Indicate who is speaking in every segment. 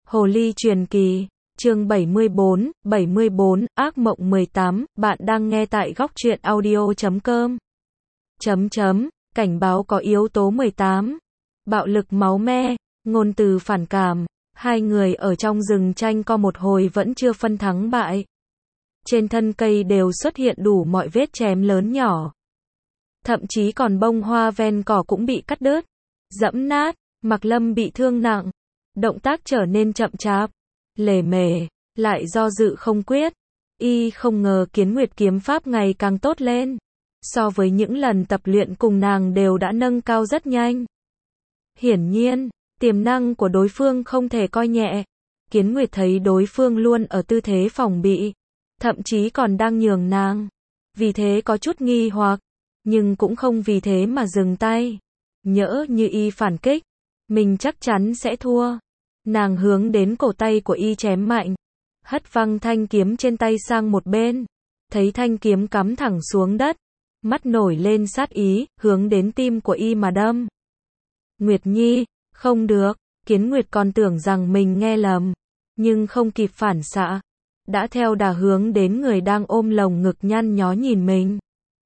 Speaker 1: Hồ ly truyền kỳ, chương 74, ác mộng 18, bạn đang nghe tại góc truyện audio.com. Cảnh báo có yếu tố 18. Bạo lực máu me, ngôn từ phản cảm, hai người ở trong rừng tranh co một hồi vẫn chưa phân thắng bại. Trên thân cây đều xuất hiện đủ mọi vết chém lớn nhỏ. Thậm chí còn bông hoa ven cỏ cũng bị cắt đứt, giẫm nát, Mạc Lâm bị thương nặng. Động tác trở nên chậm chạp, lề mề, lại do dự không quyết. Y không ngờ Kiến Nguyệt kiếm pháp ngày càng tốt lên. So với những lần tập luyện cùng nàng đều đã nâng cao rất nhanh. Hiển nhiên, tiềm năng của đối phương không thể coi nhẹ. Kiến Nguyệt thấy đối phương luôn ở tư thế phòng bị, thậm chí còn đang nhường nàng. Vì thế có chút nghi hoặc, nhưng cũng không vì thế mà dừng tay. Nhỡ như Y phản kích, mình chắc chắn sẽ thua. Nàng hướng đến cổ tay của Y chém mạnh, hất văng thanh kiếm trên tay sang một bên. Thấy thanh kiếm cắm thẳng xuống đất, mắt nổi lên sát ý, hướng đến tim của Y mà đâm. Nguyệt Nhi, không được. Kiến Nguyệt còn tưởng rằng mình nghe lầm, nhưng không kịp phản xạ, đã theo đà hướng đến người đang ôm lồng ngực nhăn nhó nhìn mình.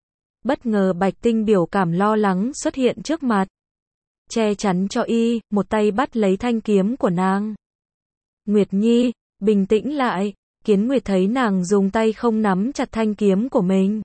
Speaker 1: Bất ngờ Bạch Tinh biểu cảm lo lắng xuất hiện trước mặt, che chắn cho Y, một tay bắt lấy thanh kiếm của nàng. Nguyệt Nhi, bình tĩnh lại. Kiến Nguyệt thấy nàng dùng tay không nắm chặt thanh kiếm của mình,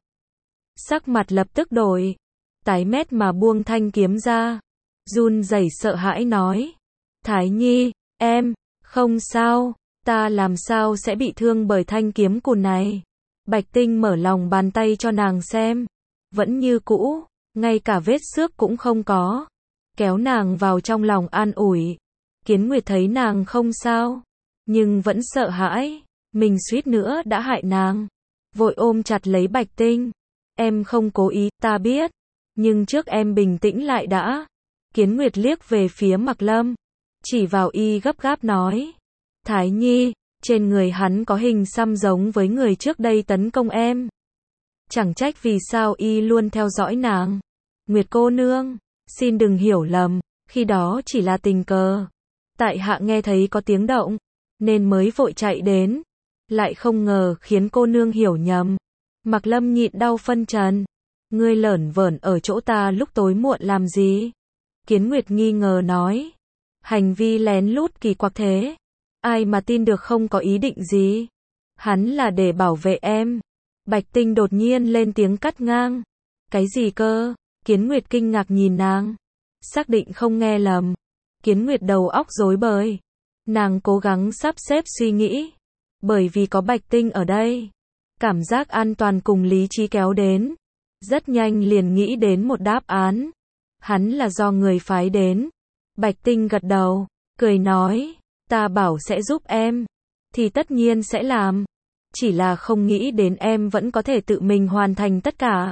Speaker 1: sắc mặt lập tức đổi, tái mét mà buông thanh kiếm ra, run rẩy sợ hãi nói: Thái Nhi, em, không sao, ta làm sao sẽ bị thương bởi thanh kiếm cùn này. Bạch Tinh mở lòng bàn tay cho nàng xem, vẫn như cũ, ngay cả vết xước cũng không có, kéo nàng vào trong lòng an ủi. Kiến Nguyệt thấy nàng không sao, nhưng vẫn sợ hãi, mình suýt nữa đã hại nàng, vội ôm chặt lấy Bạch Tinh. Em không cố ý, ta biết, nhưng trước em bình tĩnh lại đã. Kiến Nguyệt liếc về phía Mạc Lâm, chỉ vào Y gấp gáp nói: Thái Nhi, trên người hắn có hình xăm giống với người trước đây tấn công em. Chẳng trách vì sao Y luôn theo dõi nàng. Nguyệt cô nương, xin đừng hiểu lầm, khi đó chỉ là tình cờ. Tại hạ nghe thấy có tiếng động, nên mới vội chạy đến, lại không ngờ khiến cô nương hiểu nhầm. Mạc Lâm nhịn đau phân trần: Ngươi lởn vởn ở chỗ ta lúc tối muộn làm gì? Kiến Nguyệt nghi ngờ nói: Hành vi lén lút kỳ quặc thế, ai mà tin được không có ý định gì. Hắn là để bảo vệ em. Bạch Tinh đột nhiên lên tiếng cắt ngang: Cái gì cơ? Kiến Nguyệt kinh ngạc nhìn nàng, xác định không nghe lầm. Kiến Nguyệt đầu óc rối bời, nàng cố gắng sắp xếp suy nghĩ, bởi vì có Bạch Tinh ở đây, cảm giác an toàn cùng lý trí kéo đến, rất nhanh liền nghĩ đến một đáp án. Hắn là do người phái đến. Bạch Tinh gật đầu, cười nói: Ta bảo sẽ giúp em, thì tất nhiên sẽ làm. Chỉ là không nghĩ đến em vẫn có thể tự mình hoàn thành tất cả.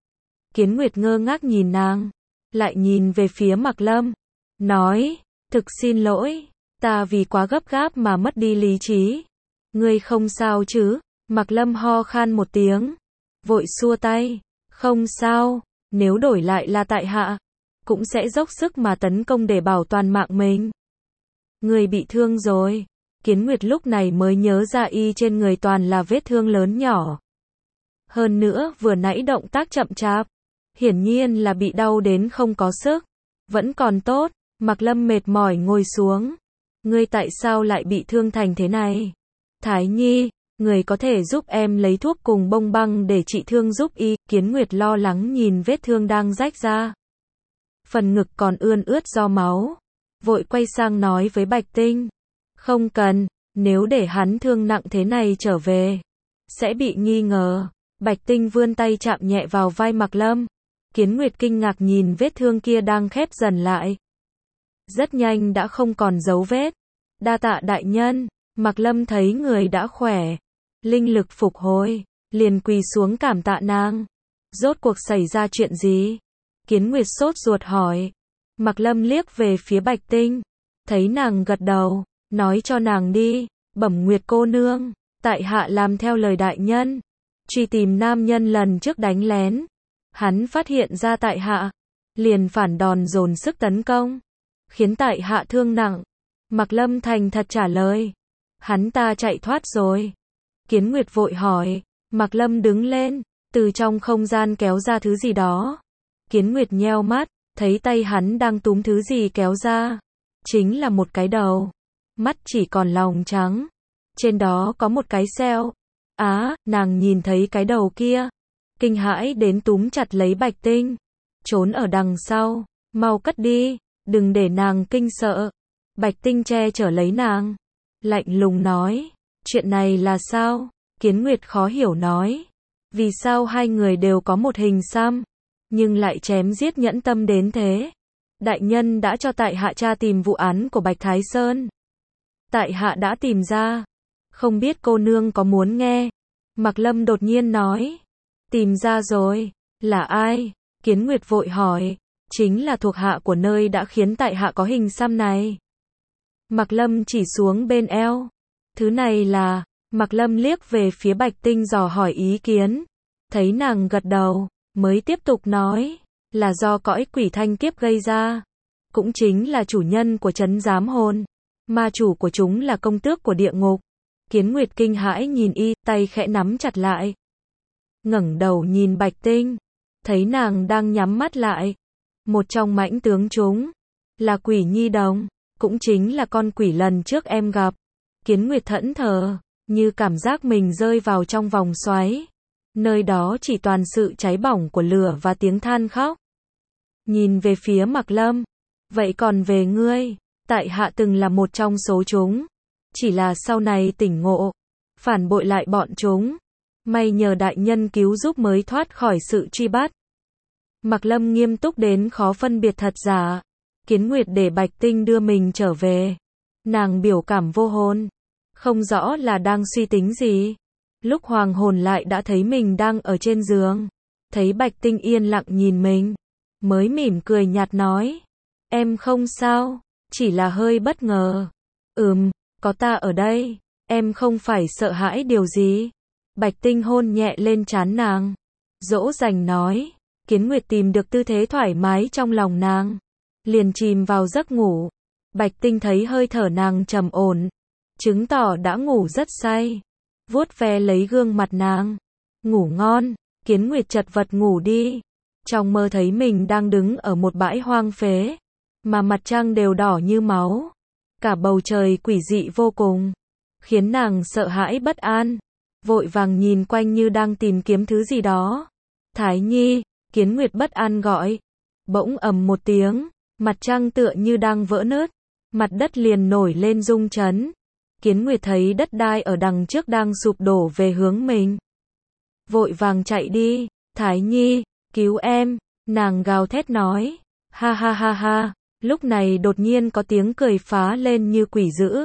Speaker 1: Kiến Nguyệt ngơ ngác nhìn nàng, lại nhìn về phía Mạc Lâm, nói: Thực xin lỗi, ta vì quá gấp gáp mà mất đi lý trí. Ngươi không sao chứ? Mạc Lâm ho khan một tiếng, vội xua tay: Không sao, nếu đổi lại là tại hạ, cũng sẽ dốc sức mà tấn công để bảo toàn mạng mình. Người bị thương rồi. Kiến Nguyệt lúc này mới nhớ ra Y trên người toàn là vết thương lớn nhỏ. Hơn nữa vừa nãy động tác chậm chạp, hiển nhiên là bị đau đến không có sức. Vẫn còn tốt. Mạc Lâm mệt mỏi ngồi xuống. Ngươi tại sao lại bị thương thành thế này? Thái Nhi, người có thể giúp em lấy thuốc cùng bông băng để trị thương giúp Y. Kiến Nguyệt lo lắng nhìn vết thương đang rách ra, phần ngực còn ươn ướt do máu, vội quay sang nói với Bạch Tinh: Không cần, nếu để hắn thương nặng thế này trở về, sẽ bị nghi ngờ. Bạch Tinh vươn tay chạm nhẹ vào vai Mạc Lâm. Kiến Nguyệt kinh ngạc nhìn vết thương kia đang khép dần lại, rất nhanh đã không còn dấu vết. Đa tạ đại nhân. Mạc Lâm thấy người đã khỏe, linh lực phục hồi, liền quỳ xuống cảm tạ nàng. Rốt cuộc xảy ra chuyện gì? Kiến Nguyệt sốt ruột hỏi. Mạc Lâm liếc về phía Bạch Tinh, thấy nàng gật đầu, nói cho nàng đi. Bẩm Nguyệt cô nương, tại hạ làm theo lời đại nhân, truy tìm nam nhân lần trước đánh lén. Hắn phát hiện ra tại hạ, liền phản đòn dồn sức tấn công, khiến tại hạ thương nặng. Mạc Lâm thành thật trả lời. Hắn ta chạy thoát rồi. Kiến Nguyệt vội hỏi. Mạc Lâm đứng lên, từ trong không gian kéo ra thứ gì đó. Kiến Nguyệt nheo mắt, thấy tay hắn đang túm thứ gì kéo ra. Chính là một cái đầu. Mắt chỉ còn lòng trắng. Trên đó có một cái sẹo. Nàng nhìn thấy cái đầu kia. Kinh hãi đến túm chặt lấy Bạch Tinh. Trốn ở đằng sau, mau cất đi, đừng để nàng kinh sợ. Bạch Tinh che chở lấy nàng. Lạnh lùng nói, chuyện này là sao? Kiến Nguyệt khó hiểu nói. Vì sao hai người đều có một hình xăm, nhưng lại chém giết nhẫn tâm đến thế? Đại nhân đã cho tại hạ tra tìm vụ án của Bạch Thái Sơn. Tại hạ đã tìm ra. Không biết cô nương có muốn nghe? Mạc Lâm đột nhiên nói. Tìm ra rồi. Là ai? Kiến Nguyệt vội hỏi. Chính là thuộc hạ của nơi đã khiến tại hạ có hình xăm này. Mạc Lâm chỉ xuống bên eo. Thứ này là... Mạc Lâm liếc về phía Bạch Tinh dò hỏi ý kiến. Thấy nàng gật đầu, mới tiếp tục nói. Là do cõi quỷ thanh kiếp gây ra. Cũng chính là chủ nhân của trấn giám hồn. Ma chủ của chúng là công tước của địa ngục. Kiến Nguyệt kinh hãi nhìn y, tay khẽ nắm chặt lại. Ngẩng đầu nhìn Bạch Tinh. Thấy nàng đang nhắm mắt lại. Một trong mãnh tướng chúng. Là quỷ nhi đồng. Cũng chính là con quỷ lần trước em gặp. Kiến Nguyệt thẫn thờ. Như cảm giác mình rơi vào trong vòng xoáy. Nơi đó chỉ toàn sự cháy bỏng của lửa và tiếng than khóc. Nhìn về phía Mạc Lâm. Vậy còn về ngươi? Tại hạ từng là một trong số chúng. Chỉ là sau này tỉnh ngộ. Phản bội lại bọn chúng. May nhờ đại nhân cứu giúp mới thoát khỏi sự truy bắt. Mạc Lâm nghiêm túc đến khó phân biệt thật giả. Kiến Nguyệt để Bạch Tinh đưa mình trở về. Nàng biểu cảm vô hồn. Không rõ là đang suy tính gì. Lúc hoàng hồn lại đã thấy mình đang ở trên giường. Thấy Bạch Tinh yên lặng nhìn mình. Mới mỉm cười nhạt nói. Em không sao. Chỉ là hơi bất ngờ. Có ta ở đây. Em không phải sợ hãi điều gì. Bạch Tinh hôn nhẹ lên trán nàng. Dỗ dành nói. Kiến Nguyệt tìm được tư thế thoải mái trong lòng nàng. Liền chìm vào giấc ngủ. Bạch Tinh thấy hơi thở nàng trầm ổn. Chứng tỏ đã ngủ rất say. Vuốt ve lấy gương mặt nàng. Ngủ ngon. Kiến Nguyệt chật vật ngủ đi. Trong mơ thấy mình đang đứng ở một bãi hoang phế. Mà mặt trăng đều đỏ như máu. Cả bầu trời quỷ dị vô cùng. Khiến nàng sợ hãi bất an. Vội vàng nhìn quanh như đang tìm kiếm thứ gì đó. Thái Nhi, Kiến Nguyệt bất an gọi. Bỗng ầm một tiếng. Mặt trăng tựa như đang vỡ nứt. Mặt đất liền nổi lên rung chấn. Kiến Nguyệt thấy đất đai ở đằng trước đang sụp đổ về hướng mình. Vội vàng chạy đi. Thái Nhi, cứu em. Nàng gào thét nói. Ha ha ha ha. Lúc này đột nhiên có tiếng cười phá lên như quỷ dữ.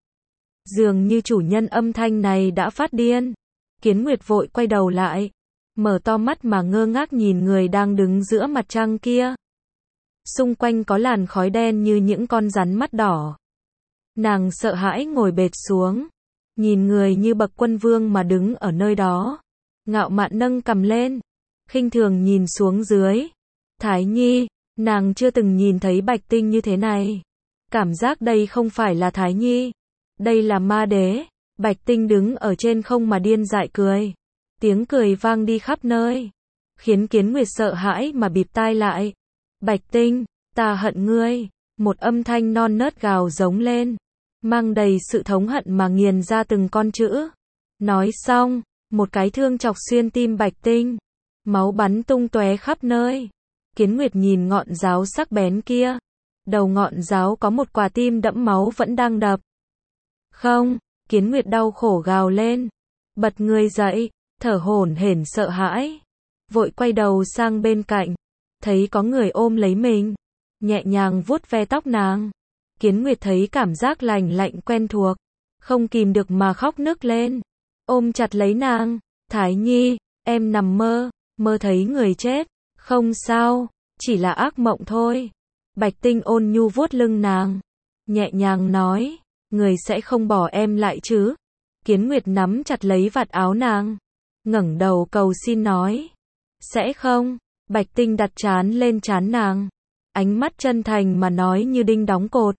Speaker 1: Dường như chủ nhân âm thanh này đã phát điên. Kiến Nguyệt vội quay đầu lại. Mở to mắt mà ngơ ngác nhìn người đang đứng giữa mặt trăng kia. Xung quanh có làn khói đen như những con rắn mắt đỏ. Nàng sợ hãi ngồi bệt xuống. Nhìn người như bậc quân vương mà đứng ở nơi đó. Ngạo mạn nâng cằm lên. Khinh thường nhìn xuống dưới. Thái Nhi, nàng chưa từng nhìn thấy Bạch Tinh như thế này. Cảm giác đây không phải là Thái Nhi. Đây là ma đế. Bạch Tinh đứng ở trên không mà điên dại cười. Tiếng cười vang đi khắp nơi. Khiến Kiến Nguyệt sợ hãi mà bịt tai lại. Bạch Tinh, ta hận ngươi. Một âm thanh non nớt gào giống lên. Mang đầy sự thống hận mà nghiền ra từng con chữ. Nói xong, một cái thương chọc xuyên tim Bạch Tinh. Máu bắn tung tóe khắp nơi. Kiến Nguyệt nhìn ngọn giáo sắc bén kia. Đầu ngọn giáo có một quả tim đẫm máu vẫn đang đập. Không, Kiến Nguyệt đau khổ gào lên. Bật người dậy, thở hổn hển sợ hãi. Vội quay đầu sang bên cạnh. Thấy có người ôm lấy mình. Nhẹ nhàng vuốt ve tóc nàng. Kiến Nguyệt thấy cảm giác lành lạnh quen thuộc. Không kìm được mà khóc nức lên. Ôm chặt lấy nàng. Thái Nhi, em nằm mơ. Mơ thấy người chết. Không sao, chỉ là ác mộng thôi. Bạch Tinh ôn nhu vuốt lưng nàng. Nhẹ nhàng nói. Người sẽ không bỏ em lại chứ? Kiến Nguyệt nắm chặt lấy vạt áo nàng. Ngẩng đầu cầu xin nói. Sẽ không. Bạch Tinh đặt trán lên trán nàng. Ánh mắt chân thành mà nói như đinh đóng cột.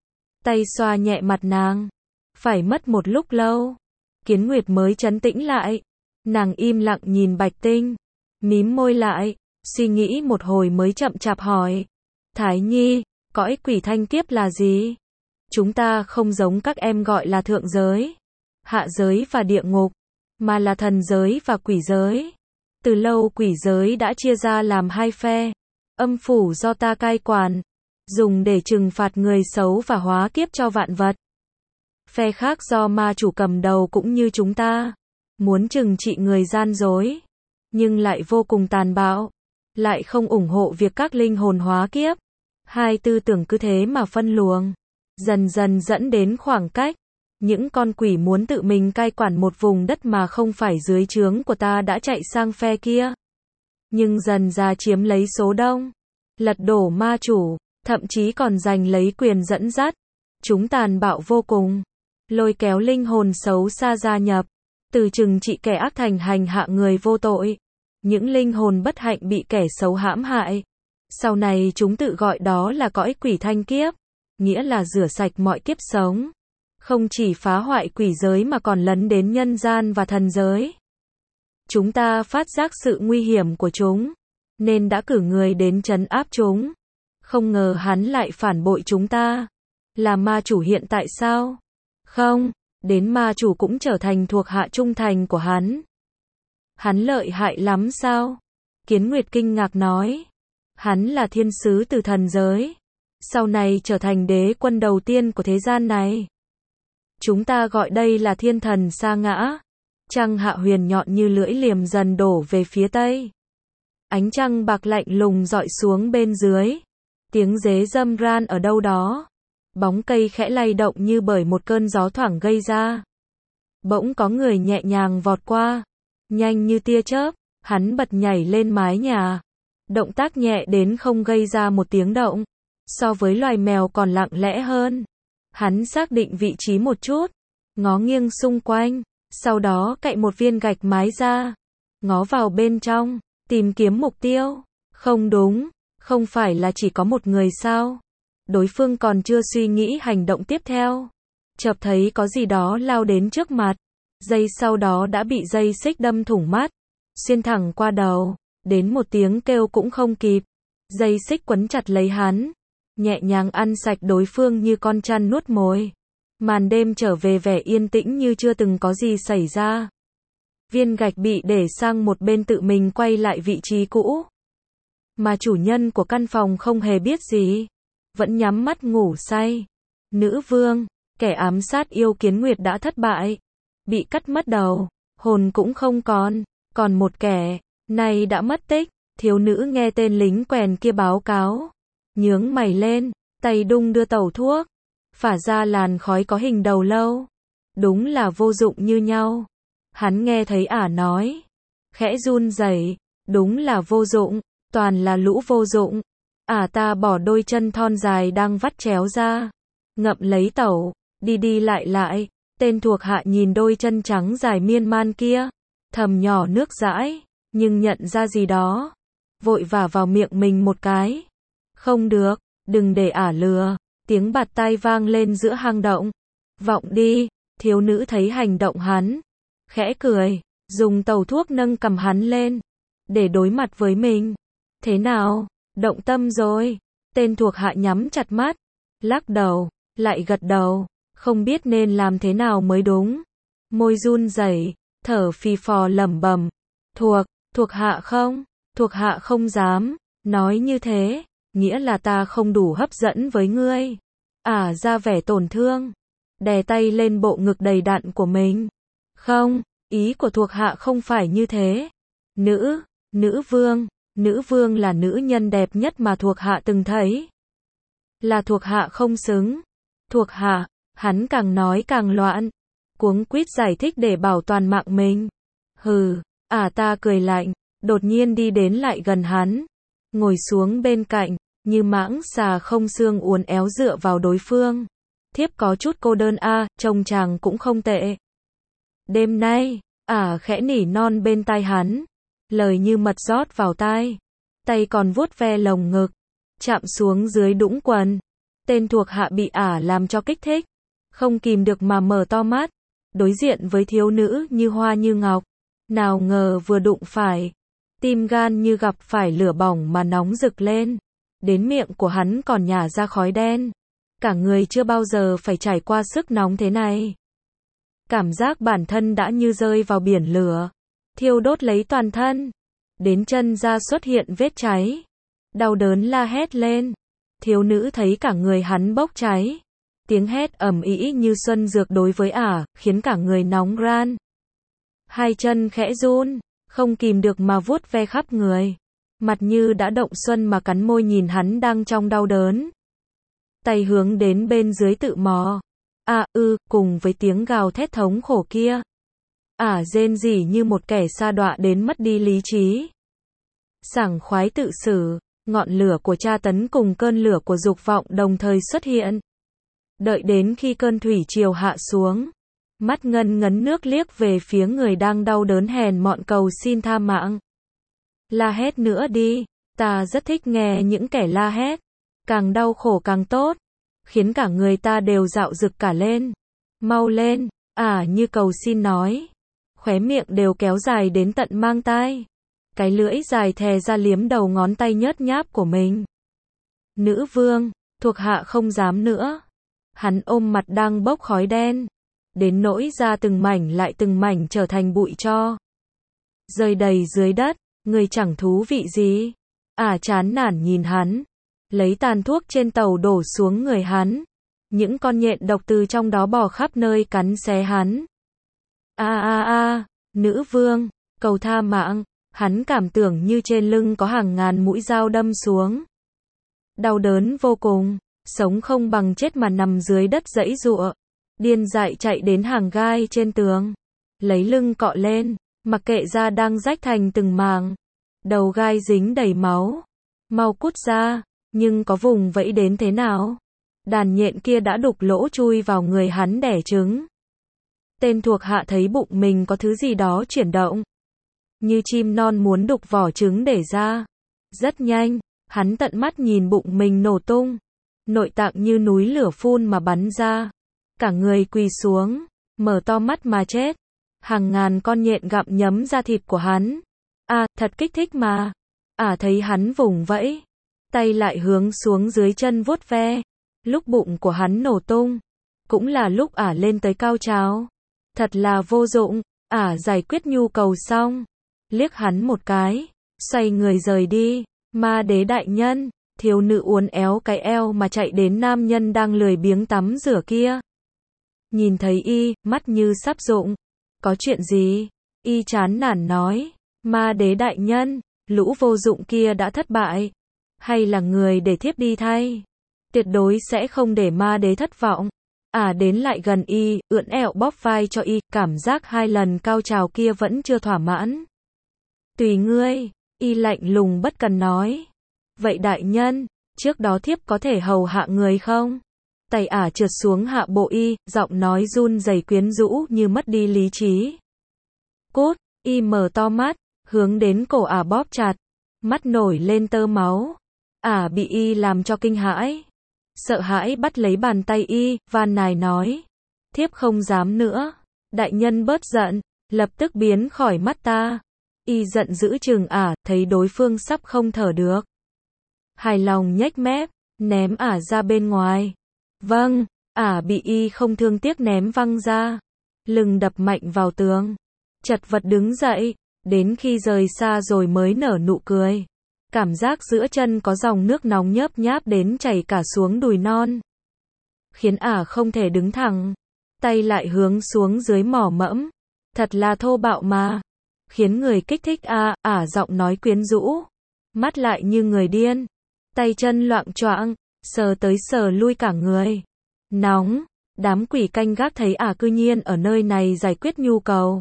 Speaker 1: tay xoa nhẹ mặt nàng. Phải mất một lúc lâu, Kiến Nguyệt mới trấn tĩnh lại. Nàng im lặng nhìn Bạch Tinh, mím môi lại, suy nghĩ một hồi mới chậm chạp hỏi. Thái Nhi, cõi quỷ thanh kiếp là gì? Chúng ta không giống các em gọi là thượng giới, hạ giới và địa ngục, mà là thần giới và quỷ giới. Từ lâu quỷ giới đã chia ra làm hai phe. Âm phủ do ta cai quản, dùng để trừng phạt người xấu và hóa kiếp cho vạn vật. Phe khác do ma chủ cầm đầu cũng như chúng ta, muốn trừng trị người gian dối, nhưng lại vô cùng tàn bạo, lại không ủng hộ việc các linh hồn hóa kiếp. Hai tư tưởng cứ thế mà phân luồng, dần dần dẫn đến khoảng cách. Những con quỷ muốn tự mình cai quản một vùng đất mà không phải dưới trướng của ta đã chạy sang phe kia, nhưng dần ra chiếm lấy số đông, lật đổ ma chủ, thậm chí còn giành lấy quyền dẫn dắt. Chúng tàn bạo vô cùng, lôi kéo linh hồn xấu xa gia nhập, từ trừng trị kẻ ác thành hành hạ người vô tội. Những linh hồn bất hạnh bị kẻ xấu hãm hại, sau này chúng tự gọi đó là cõi quỷ thanh kiếp, nghĩa là rửa sạch mọi kiếp sống. Không chỉ phá hoại quỷ giới mà còn lấn đến nhân gian và thần giới. Chúng ta phát giác sự nguy hiểm của chúng, nên đã cử người đến trấn áp chúng. Không ngờ hắn lại phản bội chúng ta. Là ma chủ hiện tại sao? Không, đến ma chủ cũng trở thành thuộc hạ trung thành của hắn. Hắn lợi hại lắm sao? Kiến Nguyệt kinh ngạc nói. Hắn là thiên sứ từ thần giới, sau này trở thành đế quân đầu tiên của thế gian này. Chúng ta gọi đây là thiên thần sa ngã. Trăng hạ huyền nhọn như lưỡi liềm dần đổ về phía tây. Ánh trăng bạc lạnh lùng dọi xuống bên dưới. Tiếng dế râm ran ở đâu đó. Bóng cây khẽ lay động như bởi một cơn gió thoảng gây ra. Bỗng có người nhẹ nhàng vọt qua. Nhanh như tia chớp, hắn bật nhảy lên mái nhà. Động tác nhẹ đến không gây ra một tiếng động. So với loài mèo còn lặng lẽ hơn. Hắn xác định vị trí một chút, ngó nghiêng xung quanh, sau đó cạy một viên gạch mái ra, ngó vào bên trong, tìm kiếm mục tiêu. Không đúng, không phải là chỉ có một người sao? Đối phương còn chưa suy nghĩ hành động tiếp theo, chợt thấy có gì đó lao đến trước mặt, giây sau đó đã bị dây xích đâm thủng mắt, xuyên thẳng qua đầu, đến một tiếng kêu cũng không kịp. Dây xích quấn chặt lấy hắn, nhẹ nhàng ăn sạch đối phương như con chăn nuốt mồi. Màn đêm trở về vẻ yên tĩnh như chưa từng có gì xảy ra. Viên gạch bị để sang một bên tự mình quay lại vị trí cũ. Mà chủ nhân của căn phòng không hề biết gì, vẫn nhắm mắt ngủ say. Nữ vương, kẻ ám sát yêu Kiến Nguyệt đã thất bại, bị cắt mất đầu, hồn cũng không còn một kẻ, nay đã mất tích. Thiếu nữ nghe tên lính quèn kia báo cáo, nhướng mày lên, tay đung đưa tẩu thuốc, phả ra làn khói có hình đầu lâu. Đúng là vô dụng như nhau. Hắn nghe thấy ả nói, khẽ run rẩy, đúng là vô dụng, toàn là lũ vô dụng. Ả ta bỏ đôi chân thon dài đang vắt chéo ra, ngậm lấy tẩu, đi đi lại lại. Tên thuộc hạ nhìn đôi chân trắng dài miên man kia, thầm nhỏ nước dãi, nhưng nhận ra gì đó, vội vả vào miệng mình một cái. Không được, đừng để ả lừa. Tiếng bạt tai vang lên giữa hang động. Vọng đi. Thiếu nữ thấy hành động hắn, khẽ cười, dùng tẩu thuốc nâng cầm hắn lên, để đối mặt với mình. Thế nào, động tâm rồi? Tên thuộc hạ nhắm chặt mắt, lắc đầu, lại gật đầu, không biết nên làm thế nào mới đúng. Môi run rẩy, thở phì phò lẩm bẩm, thuộc hạ không, thuộc hạ không dám, nói như thế, nghĩa là ta không đủ hấp dẫn với ngươi. Ả ra vẻ tổn thương, đè tay lên bộ ngực đầy đặn của mình. Không, ý của thuộc hạ không phải như thế. Nữ vương là nữ nhân đẹp nhất mà thuộc hạ từng thấy. Là thuộc hạ không xứng. Thuộc hạ, hắn càng nói càng loạn, cuống quýt giải thích để bảo toàn mạng mình. Hừ, ả ta cười lạnh, đột nhiên đi đến lại gần hắn, ngồi xuống bên cạnh, như mãng xà không xương uốn éo dựa vào đối phương. Thiếp có chút cô đơn trông chàng cũng không tệ. Đêm nay, ả khẽ nỉ non bên tai hắn, lời như mật rót vào tai, tay còn vuốt ve lồng ngực, chạm xuống dưới đũng quần. Tên thuộc hạ bị ả làm cho kích thích, không kìm được mà mở to mắt, đối diện với thiếu nữ như hoa như ngọc. Nào ngờ vừa đụng phải, tim gan như gặp phải lửa bỏng mà nóng rực lên. Đến miệng của hắn còn nhả ra khói đen. Cả người chưa bao giờ phải trải qua sức nóng thế này. Cảm giác bản thân đã như rơi vào biển lửa, thiêu đốt lấy toàn thân. Đến chân da xuất hiện vết cháy. Đau đớn la hét lên. Thiếu nữ thấy cả người hắn bốc cháy. Tiếng hét ầm ĩ như xuân dược đối với ả, khiến cả người nóng ran. Hai chân khẽ run, không kìm được mà vuốt ve khắp người. Mặt như đã động xuân mà cắn môi nhìn hắn đang trong đau đớn. Tay hướng đến bên dưới tự mò. Cùng với tiếng gào thét thống khổ kia. Ả rên rỉ như một kẻ sa đọa đến mất đi lý trí. Sảng khoái tự xử, ngọn lửa của tra tấn cùng cơn lửa của dục vọng đồng thời xuất hiện. Đợi đến khi cơn thủy triều hạ xuống, mắt ngân ngấn nước liếc về phía người đang đau đớn hèn mọn cầu xin tha mạng. La hét nữa đi, ta rất thích nghe những kẻ la hét, càng đau khổ càng tốt, khiến cả người ta đều dạo rực cả lên. Mau lên, như cầu xin nói, khóe miệng đều kéo dài đến tận mang tai. Cái lưỡi dài thè ra liếm đầu ngón tay nhớt nháp của mình. Nữ vương, thuộc hạ không dám nữa. Hắn ôm mặt đang bốc khói đen, đến nỗi ra từng mảnh lại từng mảnh trở thành bụi tro. Rơi đầy dưới đất, người chẳng thú vị gì. Chán nản nhìn hắn, lấy tàn thuốc trên tàu đổ xuống người hắn. Những con nhện độc từ trong đó bò khắp nơi cắn xé hắn. Nữ vương, cầu tha mạng. Hắn cảm tưởng như trên lưng có hàng ngàn mũi dao đâm xuống. Đau đớn vô cùng, sống không bằng chết mà nằm dưới đất giãy giụa. Điên dại chạy đến hàng gai trên tường, lấy lưng cọ lên, mặc kệ da đang rách thành từng mảng. Đầu gai dính đầy máu. Mau cút ra, nhưng có vùng vẫy đến thế nào? Đàn nhện kia đã đục lỗ chui vào người hắn đẻ trứng. Tên thuộc hạ thấy bụng mình có thứ gì đó chuyển động. Như chim non muốn đục vỏ trứng để ra. Rất nhanh, hắn tận mắt nhìn bụng mình nổ tung. Nội tạng như núi lửa phun mà bắn ra. Cả người quỳ xuống, mở to mắt mà chết. Hàng ngàn con nhện gặm nhấm da thịt của hắn. Thật kích thích mà. Thấy hắn vùng vẫy, tay lại hướng xuống dưới chân vuốt ve. Lúc bụng của hắn nổ tung, cũng là lúc lên tới cao trào. Thật là vô dụng. Giải quyết nhu cầu xong, liếc hắn một cái, xoay người rời đi. Ma đế đại nhân, thiếu nữ uốn éo cái eo mà chạy đến nam nhân đang lười biếng tắm rửa kia. Nhìn thấy y, mắt như sắp rụng. Có chuyện gì? Y chán nản nói. Ma đế đại nhân, lũ vô dụng kia đã thất bại. Hay là người để thiếp đi thay? Tuyệt đối sẽ không để ma đế thất vọng. Đến lại gần y, ưỡn ẹo bóp vai cho y, cảm giác 2 lần cao trào kia vẫn chưa thỏa mãn. Tùy ngươi, y lạnh lùng bất cần nói. Vậy đại nhân, trước đó thiếp có thể hầu hạ người không? Tay trượt xuống hạ bộ y, giọng nói run rẩy quyến rũ như mất đi lý trí. Cút, y mở to mắt, hướng đến cổ bóp chặt, mắt nổi lên tơ máu. Bị y làm cho kinh hãi. Sợ hãi bắt lấy bàn tay y, van nài nói. Thiếp không dám nữa. Đại nhân bớt giận, lập tức biến khỏi mắt ta. Y giận dữ chừng thấy đối phương sắp không thở được. Hài lòng nhếch mép, ném ra bên ngoài. Vâng, bị y không thương tiếc ném văng ra. Lưng đập mạnh vào tường. Chật vật đứng dậy, đến khi rời xa rồi mới nở nụ cười. Cảm giác giữa chân có dòng nước nóng nhớp nháp đến chảy cả xuống đùi non. Khiến không thể đứng thẳng. Tay lại hướng xuống dưới mỏ mẫm. Thật là thô bạo mà. Khiến người kích thích giọng nói quyến rũ. Mắt lại như người điên. Tay chân loạng choạng, sờ tới sờ lui cả người. Nóng, đám quỷ canh gác thấy cư nhiên ở nơi này giải quyết nhu cầu.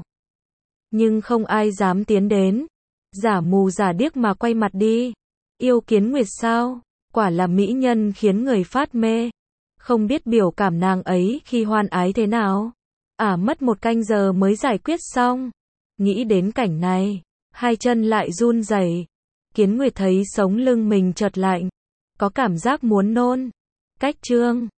Speaker 1: Nhưng không ai dám tiến đến. Giả mù giả điếc mà quay mặt đi. Yêu Kiến Nguyệt sao? Quả là mỹ nhân khiến người phát mê. Không biết biểu cảm nàng ấy khi hoan ái thế nào. Mất 1 canh giờ mới giải quyết xong. Nghĩ đến cảnh này, 2 chân lại run rẩy. Kiến Nguyệt thấy sống lưng mình chợt lạnh, có cảm giác muốn nôn. cách chương